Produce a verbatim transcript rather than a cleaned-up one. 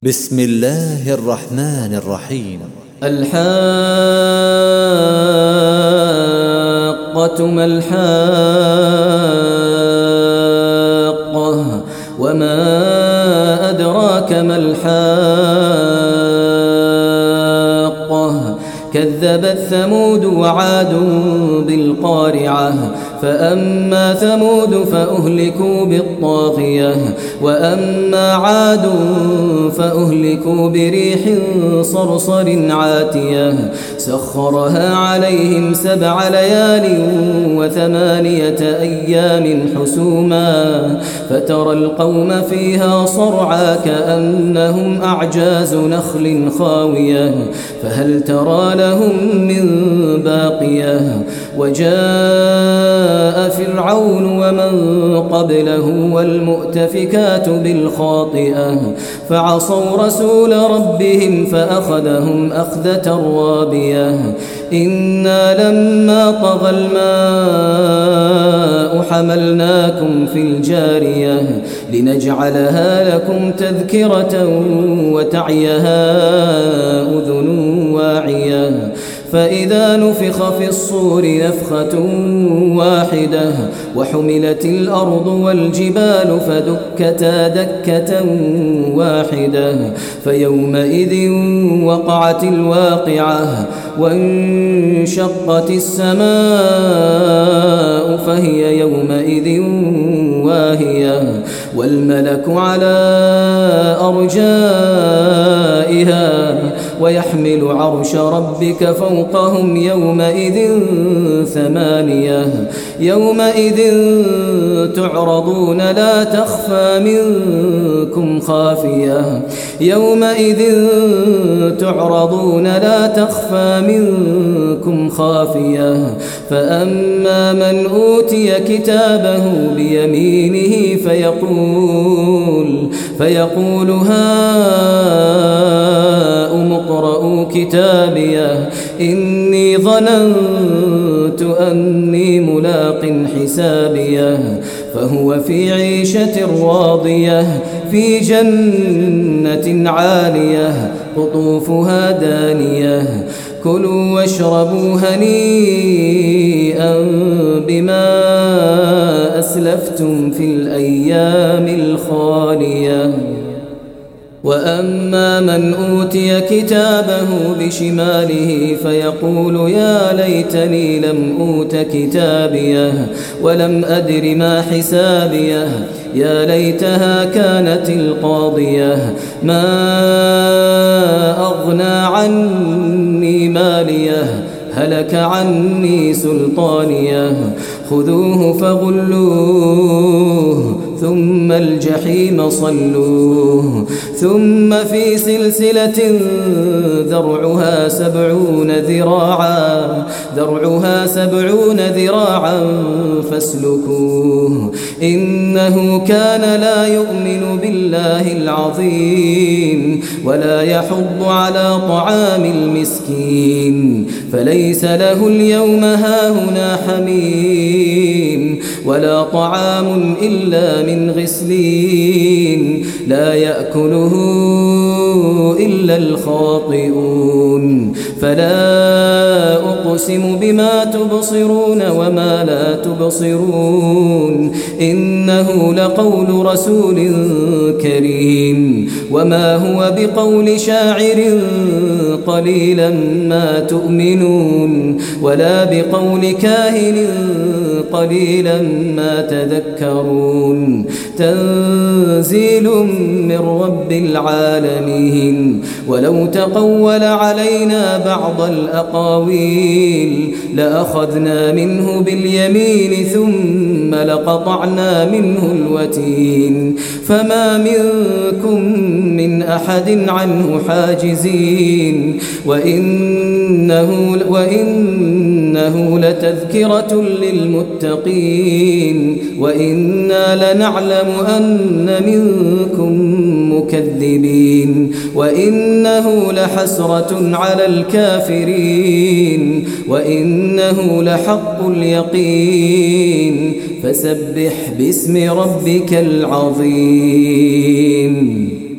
بسم الله الرحمن الرحيم. الحاقة ما الحاقة وما أدراك ما الحاقة كذبت ثمود وعاد بالقارعة فأما ثمود فأهلكوا بالطاغية وأما عاد فأهلكوا بريح صرصر عاتية سخرها عليهم سبع ليال وثمانية أيام حسوما فترى القوم فيها صرعى كأنهم أعجاز نخل خاوية فهل ترى لهم من باقية وجاء فرعون ومن قبله والمؤتفكات بالخاطئة فعصوا رسول ربهم فأخذهم أخذة رابية إنا لما طغى الماء حملناكم في الجارية لنجعلها لكم تذكرة وتعيها أذن واعية فإذا نفخ في الصور نفخة واحدة وحملت الأرض والجبال فدكتا دكة واحدة فيومئذ وقعت الواقعة وانشقت السماء فهي يومئذ واهية والملك على أرجائها ويحمل عرش ربك فوقهم يومئذ ثمانية يومئذ تعرضون لا تخفى منكم خافية يومئذ تعرضون لا تخفى منكم خافية فأما من أوتي كتابه بيمينه فيقول فيقول هاؤم اقرءوا كتابيه إني ظننت أني ملاق حسابيه فهو في عيشة راضية في جنة عالية قطوفها دانية كلوا واشربوا هنيئا بما أسلفتم في الأيام الخالية وأما من أوتي كتابه بشماله فيقول يا ليتني لم أوت كتابيه ولم أدر ما حسابيه يا ليتها كانت القاضية ما أغنى عني ماليه هلك عني سلطانيه خذوه فغلوه ثم الجحيم صلوه ثم في سلسلة ذرعها سبعون ذراعا ذرعها سبعون ذراعا فاسلكوه إنه كان لا يؤمن بالله العظيم ولا يحض على طعام المسكين فليس له اليوم هاهنا حميم ولا طعام إلا من غسلين لا يأكله إلا الخاطئون فلا أقسم بما تبصرون وما لا تبصرون إنه لقول رسول كريم وما هو بقول شاعر قليلا ما تؤمنون ولا بقول كاهن قليلا ما تذكرون تنزيل من رب العالمين ولو تقول علينا بعض الأقاويل لأخذنا منه باليمين ثم لقطعنا منه الوتين فما منكم من أحد عنه حاجزين وإنه, وإنه لتذكرة للمتقين وإنا لنعلم أن منكم مكذبين وإنه لحسرة على الكافرين وإنه لحق اليقين فسبح باسم ربك العظيم.